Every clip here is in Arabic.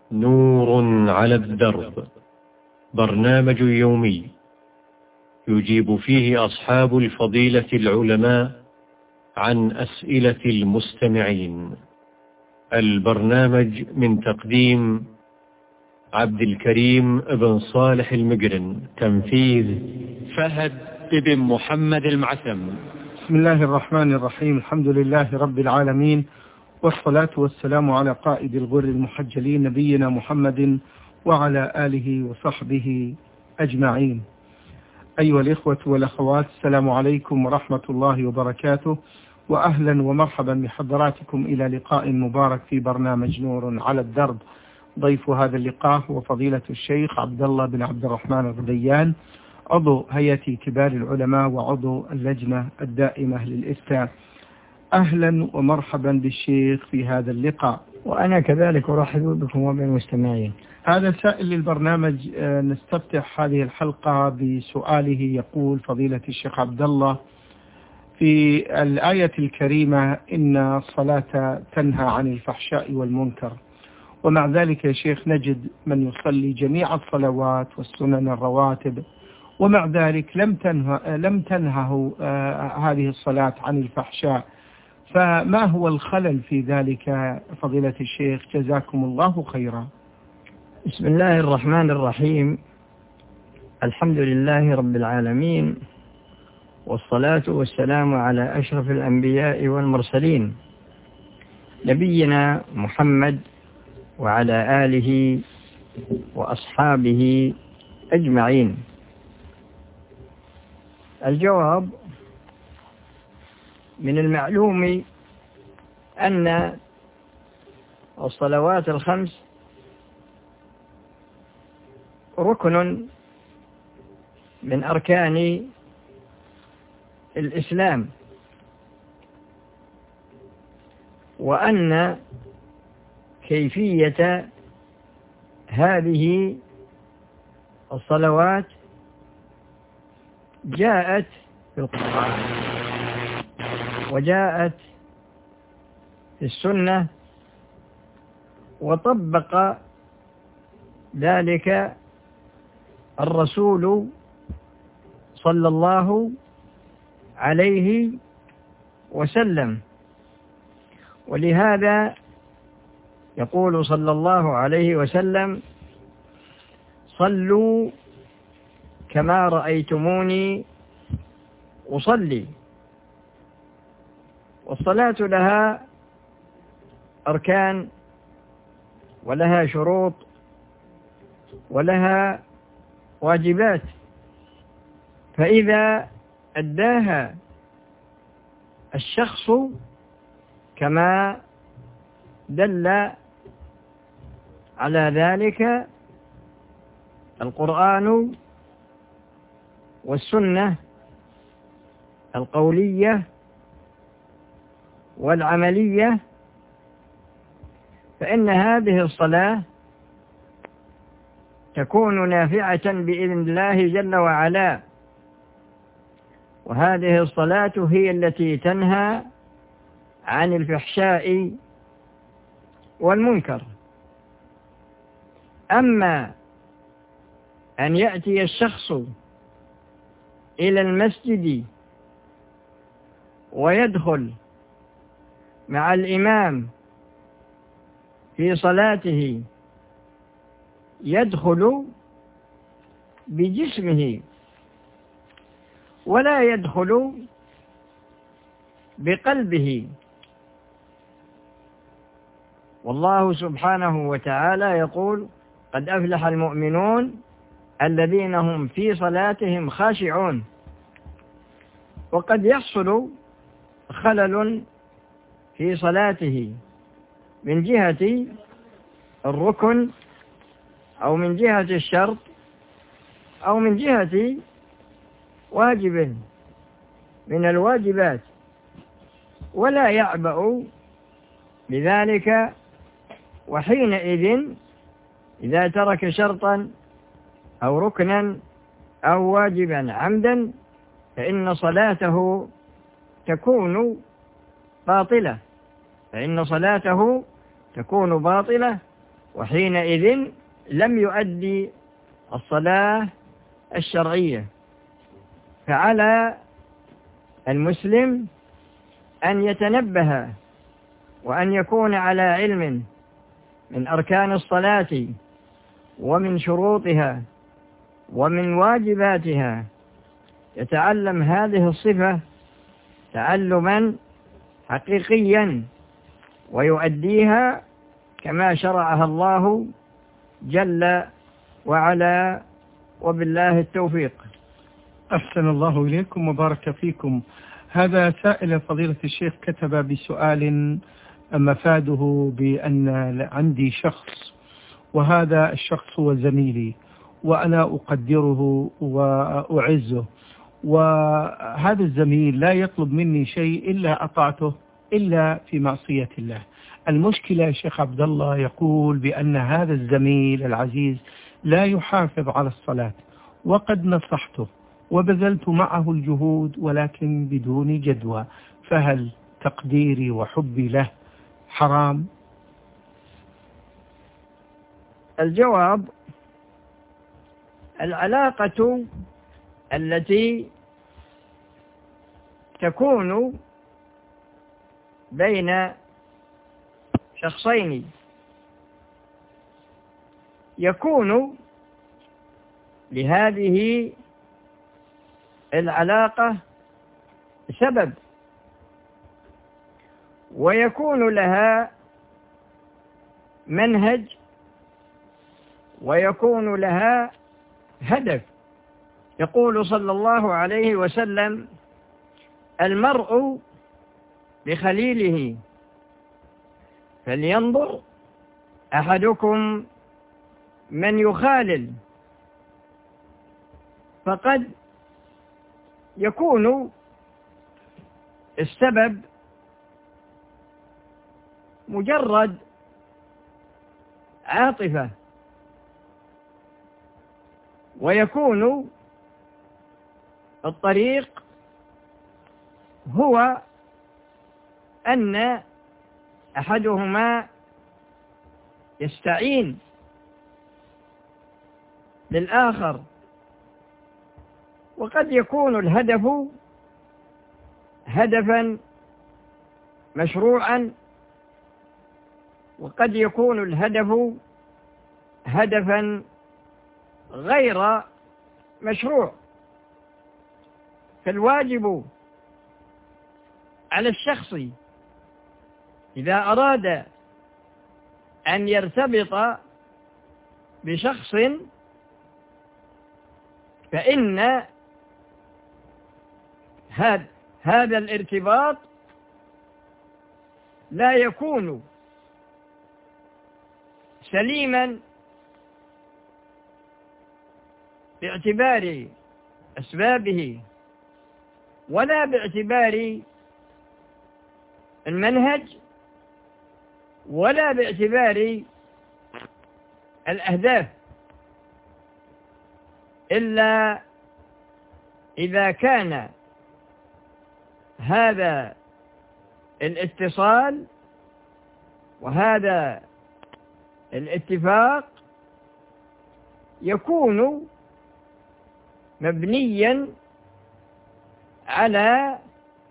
نور على الدرب، برنامج يومي يجيب فيه أصحاب الفضيلة العلماء عن أسئلة المستمعين. البرنامج من تقديم عبد الكريم بن صالح المقرن، تنفيذ فهد بن محمد المعثم. بسم الله الرحمن الرحيم. الحمد لله رب العالمين، والصلاة والسلام على قائد الغر المحجلين نبينا محمد وعلى آله وصحبه أجمعين. أيها الإخوة والأخوات، السلام عليكم ورحمة الله وبركاته، وأهلا ومرحبا بحضراتكم إلى لقاء مبارك في برنامج نور على الدرب. ضيف هذا اللقاء هو فضيلة الشيخ عبد الله بن عبد الرحمن الغديان، عضو هيئة كبار العلماء وعضو اللجنة الدائمة للإفتاء. أهلا ومرحبا بالشيخ في هذا اللقاء. وأنا كذلك أرحب بكم وبالمستمعين. هذا سائل للبرنامج، نستفتح هذه الحلقة بسؤاله. يقول فضيلة الشيخ عبد الله: في الآية الكريمة إن الصلاة تنهى عن الفحشاء والمنكر، ومع ذلك يا شيخ نجد من يصلي جميع الصلوات والسنن الرواتب، ومع ذلك لم تنهه هذه الصلاة عن الفحشاء، فما هو الخلل في ذلك فضيلة الشيخ؟ جزاكم الله خيرا. بسم الله الرحمن الرحيم. الحمد لله رب العالمين، والصلاة والسلام على أشرف الأنبياء والمرسلين، نبينا محمد وعلى آله وأصحابه أجمعين. الجواب: من المعلوم أن الصلوات الخمس ركن من أركان الإسلام، وأن كيفية هذه الصلوات جاءت في القرآن وجاءت في السنة، وطبق ذلك الرسول صلى الله عليه وسلم. ولهذا يقول صلى الله عليه وسلم: صلوا كما رأيتموني أصلي. والصلاة لها أركان ولها شروط ولها واجبات، فإذا أداها الشخص كما دل على ذلك القرآن والسنة القولية والعملية، فإن هذه الصلاة تكون نافعة بإذن الله جل وعلا. وهذه الصلاة هي التي تنهى عن الفحشاء والمنكر. أما أن يأتي الشخص إلى المسجد ويدخل مع الإمام في صلاته، يدخل بجسمه ولا يدخل بقلبه. والله سبحانه وتعالى يقول: قد أفلح المؤمنون الذين هم في صلاتهم خاشعون. وقد يحصل خلل في صلاته من جهة الركن أو من جهة الشرط أو من جهة واجب من الواجبات، ولا يعبأ بذلك. وحينئذ إذا ترك شرطا أو ركنا أو واجبا عمدا فإن صلاته تكون باطلة، وحينئذ لم يؤدي الصلاة الشرعية. فعلى المسلم أن يتنبه وأن يكون على علم من أركان الصلاة ومن شروطها ومن واجباتها، يتعلم هذه الصفة تعلما حقيقيا ويؤديها كما شرعها الله جل وعلا، وبالله التوفيق. أحسن الله إليكم وبارك فيكم. هذا سائل فضيلة الشيخ كتب بسؤال مفاده بأن عندي شخص، وهذا الشخص هو زميلي وأنا أقدره وأعزه، وهذا الزميل لا يطلب مني شيء إلا أطعته إلا في معصية الله. المشكلة يا شيخ عبد الله يقول بأن هذا الزميل العزيز لا يحافظ على الصلاة، وقد نصحته وبذلت معه الجهود ولكن بدون جدوى، فهل تقديري وحبي له حرام؟ الجواب: العلاقة التي تكون بين شخصين يكون لهذه العلاقة سبب، ويكون لها منهج، ويكون لها هدف. يقول صلى الله عليه وسلم: المرء بخليله، فلينظر أحدكم من يخالل. فقد يكون السبب مجرد عاطفة، ويكون الطريق هو أن أحدهما يستعين بالآخر، وقد يكون الهدف هدفا مشروعا، وقد يكون الهدف هدفا غير مشروع. فالواجب على الشخص إذا أراد أن يرتبط بشخص فإن هذا الارتباط لا يكون سليما باعتبار أسبابه ولا باعتبار المنهج ولا باعتبار الأهداف، إلا إذا كان هذا الاتصال وهذا الاتفاق يكون مبنيا على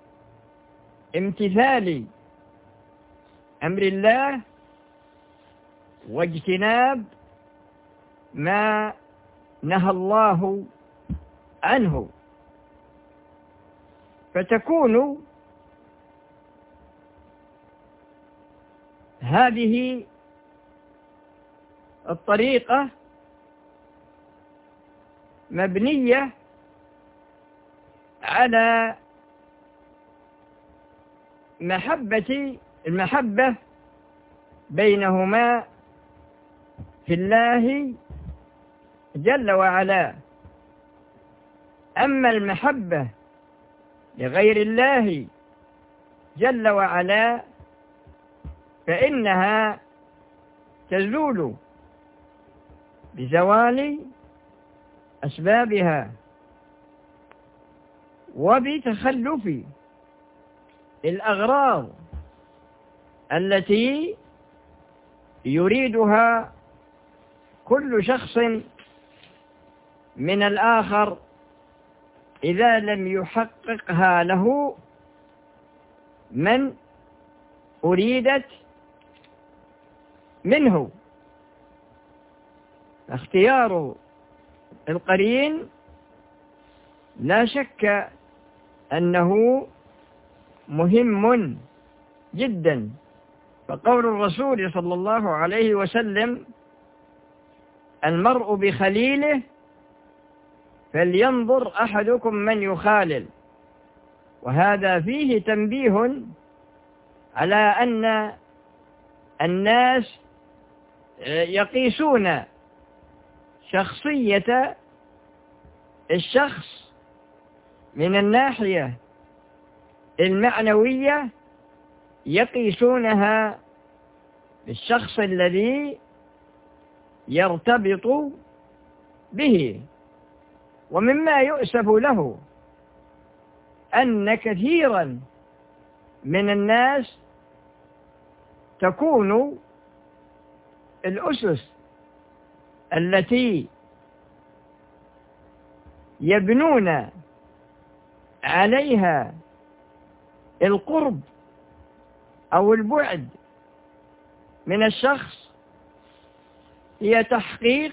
امتثال أمر الله واجتناب ما نهى الله عنه، فتكون هذه الطريقة مبنية على المحبة بينهما في الله جل وعلا. أما المحبة لغير الله جل وعلا فإنها تزول بزوال أسبابها وبتخلف الأغراض التي يريدها كل شخص من الآخر إذا لم يحققها له من أريدت منه. اختيار القرين لا شك أنه مهم جدا، فقول الرسول صلى الله عليه وسلم: المرء بخليله فلينظر أحدكم من يخالل. وهذا فيه تنبيه على أن الناس يقيسون شخصية الشخص من الناحية المعنوية، يقيسونها بالشخص الذي يرتبط به. ومما يؤسف له أن كثيرا من الناس تكون الأسس التي يبنون عليها القرب أو البعد من الشخص هي تحقيق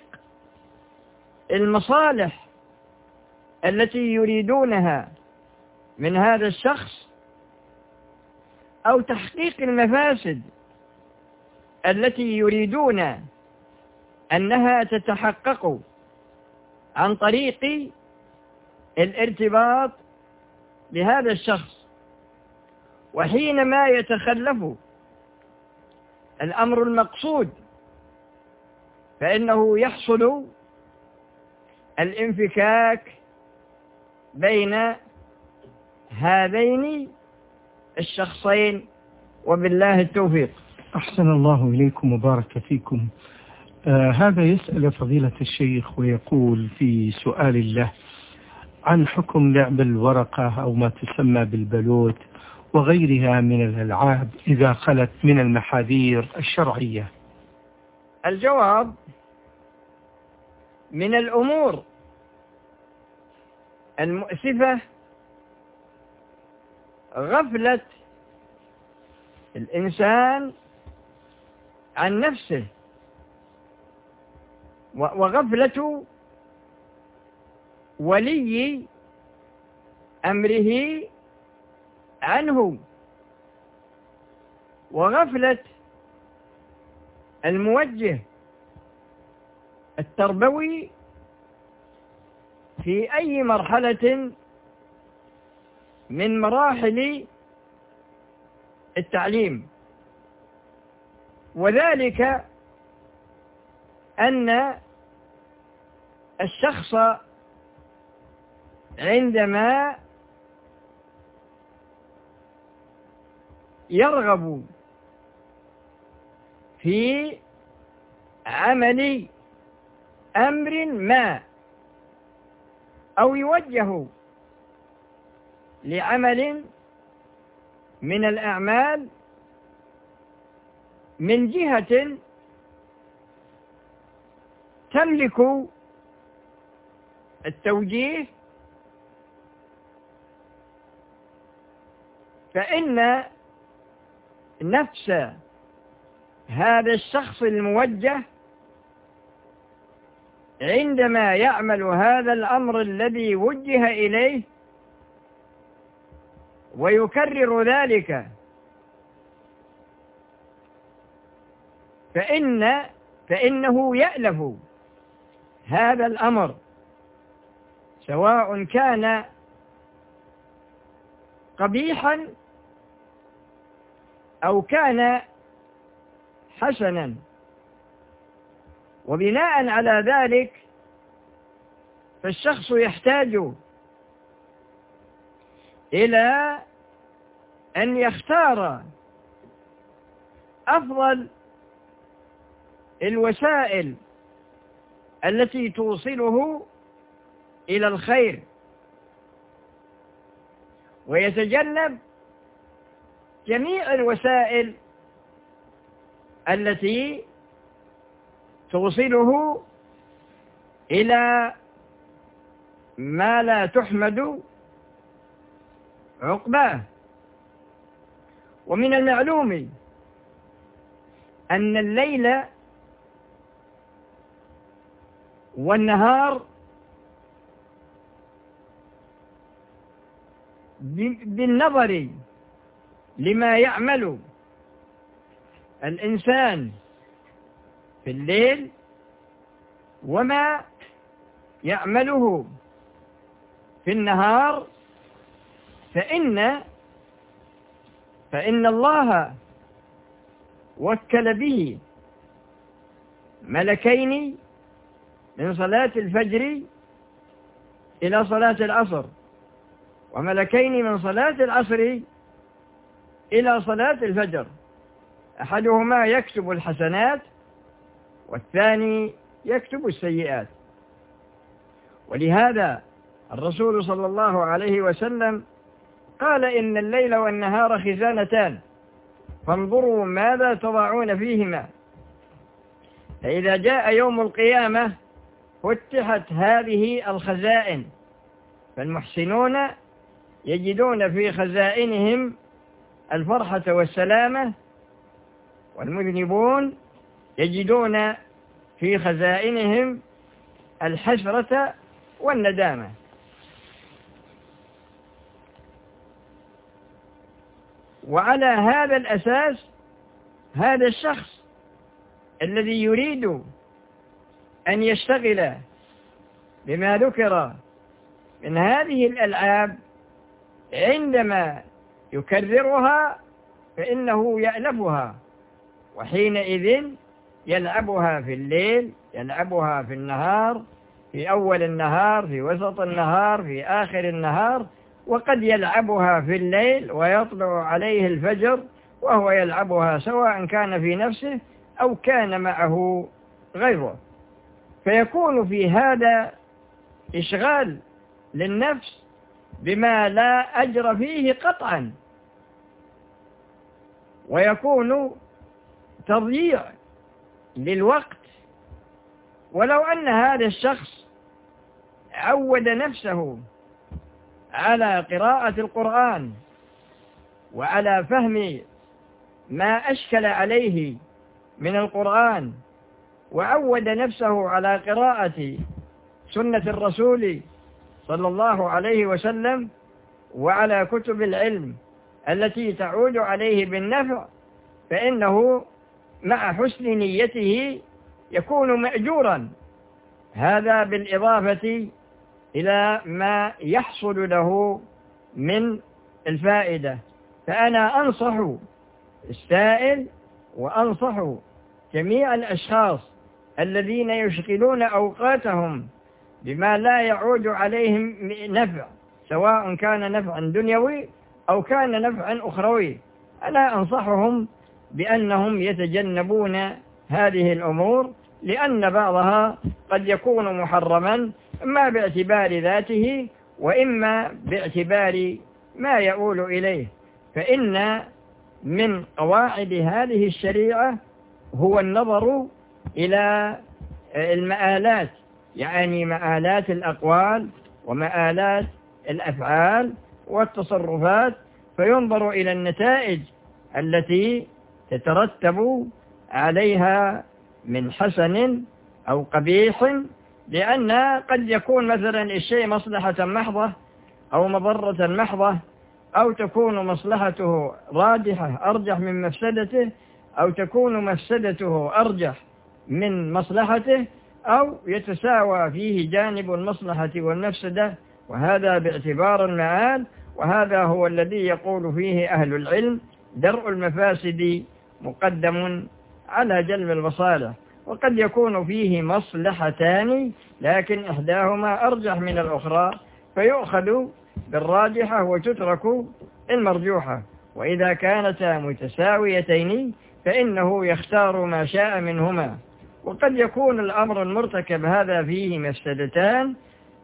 المصالح التي يريدونها من هذا الشخص، أو تحقيق المفاسد التي يريدون أنها تتحقق عن طريق الارتباط بهذا الشخص. وحينما يتخلف الأمر المقصود فإنه يحصل الانفكاك بين هذين الشخصين، وبالله التوفيق. أحسن الله إليكم وبارك فيكم. هذا يسأل فضيلة الشيخ ويقول في سؤال له عن حكم لعب الورقة أو ما تسمى بالبلوت وغيرها من الألعاب إذا خلت من المحاذير الشرعية. الجواب: من الأمور المؤسفة غفلة الإنسان عن نفسه وغفلة ولي أمره عنه، وغفلة الموجه التربوي في أي مرحلة من مراحل التعليم. وذلك أن الشخص عندما يرغب في عمل أمر ما أو يوجه لعمل من الأعمال من جهة تملك التوجيه، فإن نفس هذا الشخص الموجه عندما يعمل هذا الأمر الذي وجه إليه ويكرر ذلك فإنه يألف هذا الأمر، سواء كان قبيحا أو كان حسنا. وبناء على ذلك فالشخص يحتاج إلى أن يختار أفضل الوسائل التي توصله إلى الخير، ويتجنب جميع الوسائل التي توصله إلى ما لا تحمد عقباه. ومن المعلوم أن الليل والنهار بالنظر لما يعمل الإنسان في الليل وما يعمله في النهار، فإن الله وكل به ملكين من صلاة الفجر إلى صلاة العصر، وملكين من صلاة العصر إلى صلاة الفجر، أحدهما يكتب الحسنات والثاني يكتب السيئات. ولهذا الرسول صلى الله عليه وسلم قال إن الليل والنهار خزانتان فانظروا ماذا تضعون فيهما، فإذا جاء يوم القيامة فتحت هذه الخزائن، فالمحسنون يجدون في خزائنهم الفرحة والسلامة، والمذنبون يجدون في خزائنهم الحسرة والندامة. وعلى هذا الأساس هذا الشخص الذي يريد أن يشتغل بما ذكر من هذه الألعاب عندما يكررها فإنه يألفها، وحينئذ يلعبها في الليل، يلعبها في النهار، في أول النهار، في وسط النهار، في آخر النهار، وقد يلعبها في الليل ويطلع عليه الفجر وهو يلعبها سواء كان في نفسه أو كان معه غيره، فيكون في هذا إشغال للنفس بما لا أجر فيه قطعا، ويكون تضييع للوقت. ولو أن هذا الشخص عود نفسه على قراءة القرآن وعلى فهم ما أشكل عليه من القرآن، وعود نفسه على قراءة سنة الرسول صلى الله عليه وسلم وعلى كتب العلم التي تعود عليه بالنفع، فإنه مع حسن نيته يكون مأجورا، هذا بالإضافة إلى ما يحصل له من الفائدة. فأنا أنصح السائل وأنصح جميع الأشخاص الذين يشغلون أوقاتهم بما لا يعود عليهم نفع، سواء كان نفعا دنيوي أو كان نفعا أخروي، أنا أنصحهم بأنهم يتجنبون هذه الأمور، لأن بعضها قد يكون محرما إما باعتبار ذاته وإما باعتبار ما يؤول إليه. فإن من قواعد هذه الشريعة هو النظر إلى المآلات، يعني مآلات الأقوال ومآلات الأفعال والتصرفات، فينظر إلى النتائج التي تترتب عليها من حسن أو قبيح، لأن قد يكون مثلا الشيء مصلحة محضة أو مضرة محضة، أو تكون مصلحته راجحة أرجح من مفسدته، أو تكون مفسدته أرجح من مصلحته، أو يتساوى فيه جانب المصلحة والمفسدة، وهذا باعتبار المعال. وهذا هو الذي يقول فيه أهل العلم: درء المفاسد مقدم على جلب المصالح. وقد يكون فيه مصلحتان لكن إحداهما أرجح من الأخرى، فيؤخذ بالراجحة وتترك المرجوحة. وإذا كانتا متساويتين فإنه يختار ما شاء منهما. وقد يكون الأمر المرتكب هذا فيه مفسدتان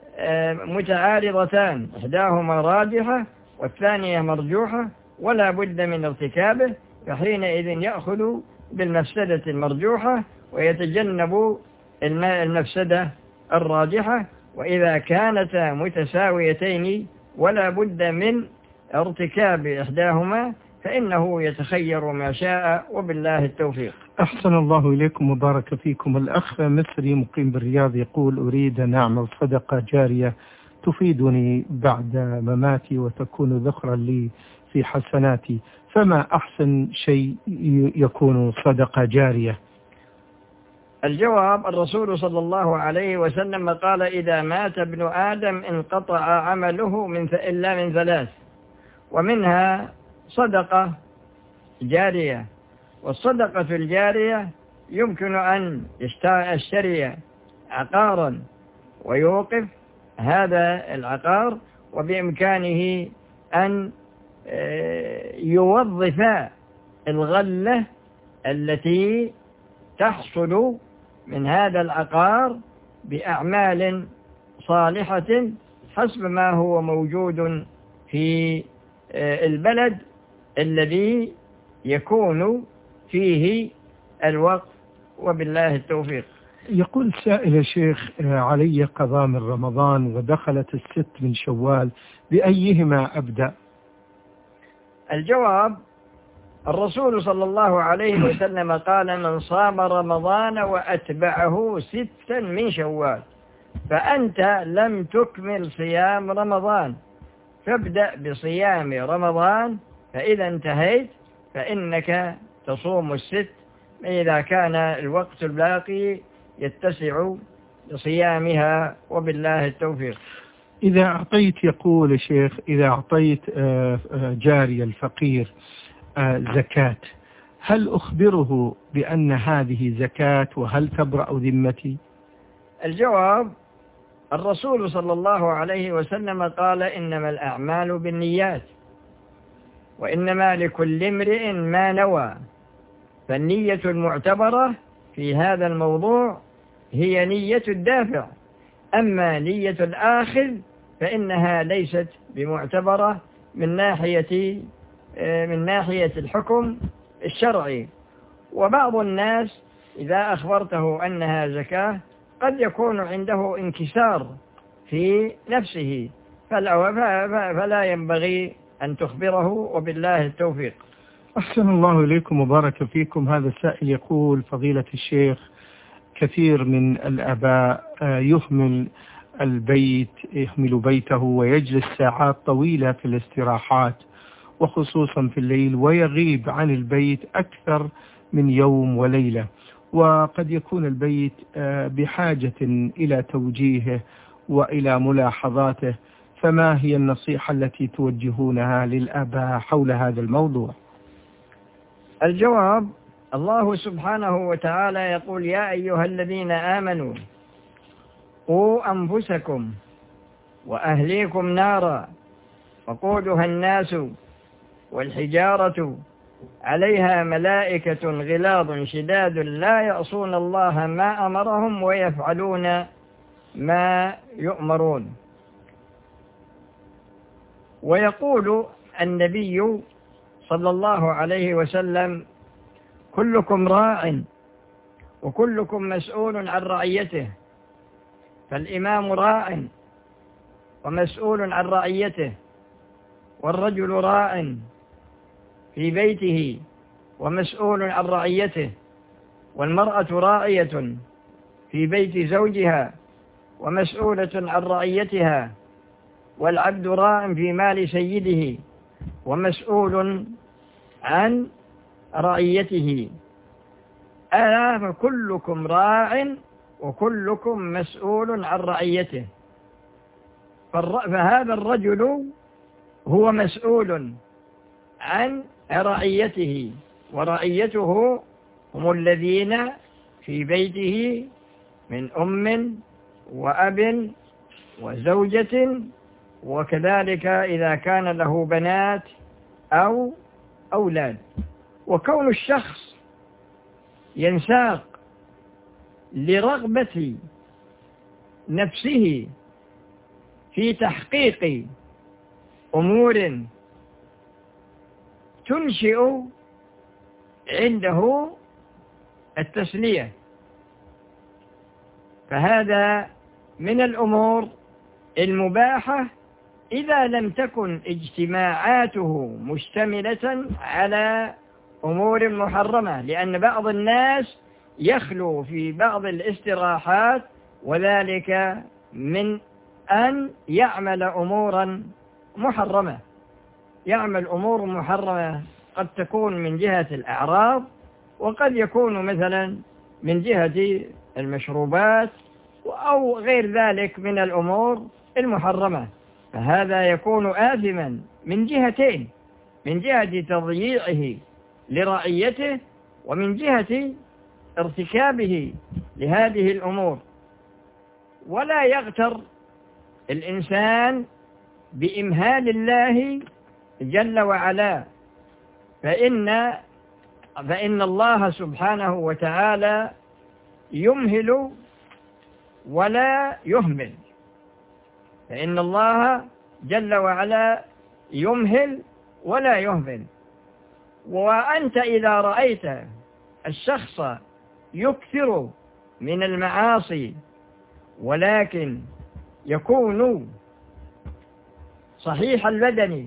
متعارضتان، إحداهما راجحة والثانية مرجوحة، ولا بد من ارتكابه، فحينئذ يأخذ بالمفسدة المرجوحة ويتجنب المفسدة الراجحة. وإذا كانتا متساويتين ولا بد من ارتكاب إحداهما فإنه يتخير ما شاء، وبالله التوفيق. أحسن الله إليكم وبارك فيكم. الأخ مصري مقيم بالرياض يقول: أريد أن أعمل صدقة جارية تفيدني بعد مماتي وتكون ذخرا لي في حسناتي، فما أحسن شيء يكون صدقة جارية؟ الجواب: الرسول صلى الله عليه وسلم قال: إذا مات ابن آدم انقطع عمله إلا من ثلاث، ومنها صدقة جارية. والصدقة الجارية يمكن أن يشتري عقارا ويوقف هذا العقار، وبإمكانه أن يوظف الغلة التي تحصل من هذا العقار بأعمال صالحة حسب ما هو موجود في البلد الذي يكون فيه الوقف، وبالله التوفيق. يقول سائل: يا شيخ، علي قضاء من رمضان ودخلت 6 من شوال، بأيهما أبدأ؟ الجواب: الرسول صلى الله عليه وسلم قال: من صام رمضان وأتبعه 6 من شوال، فأنت لم تكمل صيام رمضان، فابدأ بصيام رمضان، فإذا انتهيت فإنك تصوم 6 إذا كان الوقت الباقي يتسع لصيامها، وبالله التوفيق. إذا أعطيت، يقول الشيخ، إذا أعطيت جاري الفقير زكاة، هل أخبره بأن هذه زكاة وهل تبرأ ذمتي؟ الجواب: الرسول صلى الله عليه وسلم قال: إنما الأعمال بالنيات، وإنما لكل امرئ ما نوى. فالنية المعتبرة في هذا الموضوع هي نية الدافع، أما نية الآخذ فإنها ليست بمعتبرة من ناحية الحكم الشرعي. وبعض الناس إذا أخبرته أنها زكاة قد يكون عنده انكسار في نفسه، فلا ينبغي أن تخبره، وبالله التوفيق. أحسن الله إليكم وبارك فيكم. هذا السائل يقول: فضيلة الشيخ، كثير من الآباء يهمل بيته ويجلس ساعات طويلة في الاستراحات وخصوصا في الليل، ويغيب عن البيت أكثر من يوم وليلة، وقد يكون البيت بحاجة إلى توجيهه وإلى ملاحظاته، فما هي النصيحة التي توجهونها للآباء حول هذا الموضوع؟ الجواب: الله سبحانه وتعالى يقول: يا أيها الذين آمنوا قوا أنفسكم وأهليكم نارا وقودها الناس والحجارة عليها ملائكة غلاظ شداد لا يعصون الله ما أمرهم ويفعلون ما يؤمرون. ويقول النبي صلى الله عليه وسلم: كلكم راع وكلكم مسؤول عن رعيته. فالإمام راع ومسؤول عن رعيته، والرجل راع في بيته ومسؤول عن رعيته، والمرأة راعية في بيت زوجها ومسؤولة عن رعيتها، والعبد راع في مال سيده ومسؤول عن رعيته. ألا فكلكم راع وكلكم مسؤول عن رعيته. فهذا الرجل هو مسؤول عن رعيته، ورعيته هم الذين في بيته من أم وأب وزوجة، وكذلك إذا كان له بنات أو أولاد. وكون الشخص ينساق لرغبة نفسه في تحقيق أمور تنشئ عنده التسلية فهذا من الأمور المباحة إذا لم تكن اجتماعاته مشتملة على أمور محرمة، لأن بعض الناس يخلو في بعض الاستراحات وذلك من أن يعمل أمورا محرمة، يعمل أمور محرمة قد تكون من جهة الأعراض، وقد يكون مثلا من جهة المشروبات أو غير ذلك من الأمور المحرمة، فهذا يكون آثما من جهتين، من جهة تضييعه لرعيته ومن جهة ارتكابه لهذه الأمور. ولا يغتر الإنسان بإمهال الله جل وعلا، فإن الله سبحانه وتعالى يمهل ولا يهمل، فإن الله جل وعلا يمهل ولا يهمل. وأنت إذا رأيت الشخص يكثر من المعاصي ولكن يكون صحيح البدن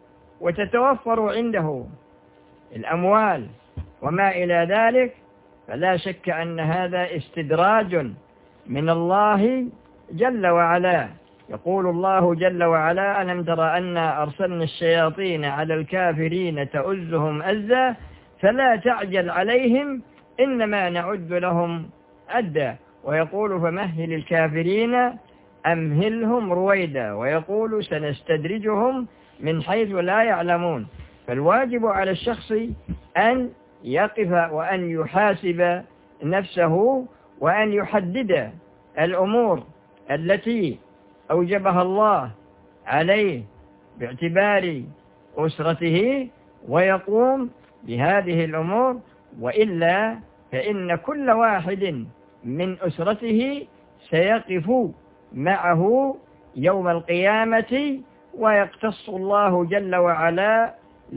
وتتوفر عنده الأموال وما إلى ذلك، فلا شك أن هذا استدراج من الله جل وعلا. يقول الله جل وعلا: ألم تر أنا أرسلنا الشياطين على الكافرين تؤزهم أزا فلا تعجل عليهم إنما نعد لهم أدا. ويقول: فمهل الكافرين أمهلهم رويدا. ويقول: سنستدرجهم من حيث لا يعلمون. فالواجب على الشخص أن يقف وأن يحاسب نفسه وأن يحدد الأمور التي أوجبها الله عليه باعتبار أسرته ويقوم بهذه الأمور، وإلا فإن كل واحد من أسرته سيقف معه يوم القيامة ويقتص الله جل وعلا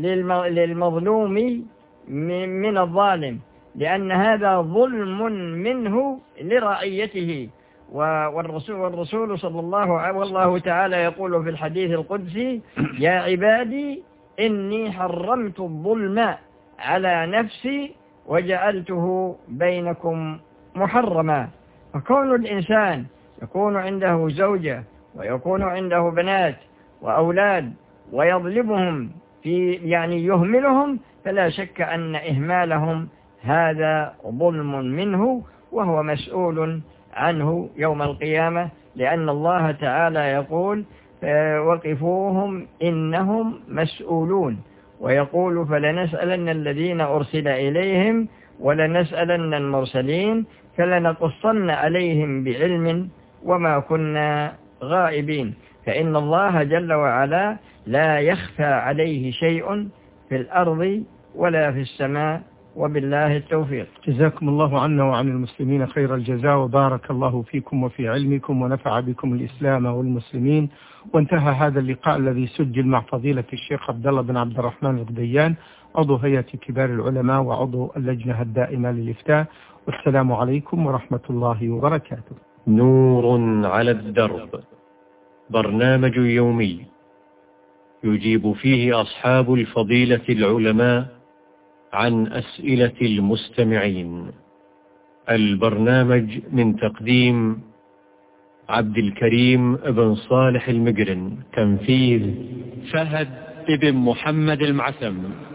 للمظلوم من الظالم، لأن هذا ظلم منه لرعيته. والرسول صلى الله عليه والله تعالى يقول في الحديث القدسي: يا عبادي إني حرمت الظلم على نفسي وجعلته بينكم محرما. فكون الإنسان يكون عنده زوجة ويكون عنده بنات وأولاد ويظلمهم يعني يهملهم، فلا شك أن إهمالهم هذا ظلم منه وهو مسؤول عنه يوم القيامة، لأن الله تعالى يقول: وقفوهم إنهم مسؤولون. ويقول: فلنسألن الذين أرسل إليهم ولنسألن المرسلين فلنقصن عليهم بعلم وما كنا غائبين. فإن الله جل وعلا لا يخفى عليه شيء في الأرض ولا في السماء، وبالله التوفيق. جزاكم الله عنا وعن المسلمين خير الجزاء، وبارك الله فيكم وفي علمكم ونفع بكم الإسلام والمسلمين. وانتهى هذا اللقاء الذي سجل مع فضيلة الشيخ عبد الله بن عبد الرحمن الغديان، عضو هيئة كبار العلماء وعضو اللجنة الدائمة للإفتاء. والسلام عليكم ورحمة الله وبركاته. نور على الدرب، برنامج يومي يجيب فيه أصحاب الفضيلة العلماء عن أسئلة المستمعين. البرنامج من تقديم عبد الكريم بن صالح المقرن، تنفيذ فهد بن محمد المعسم.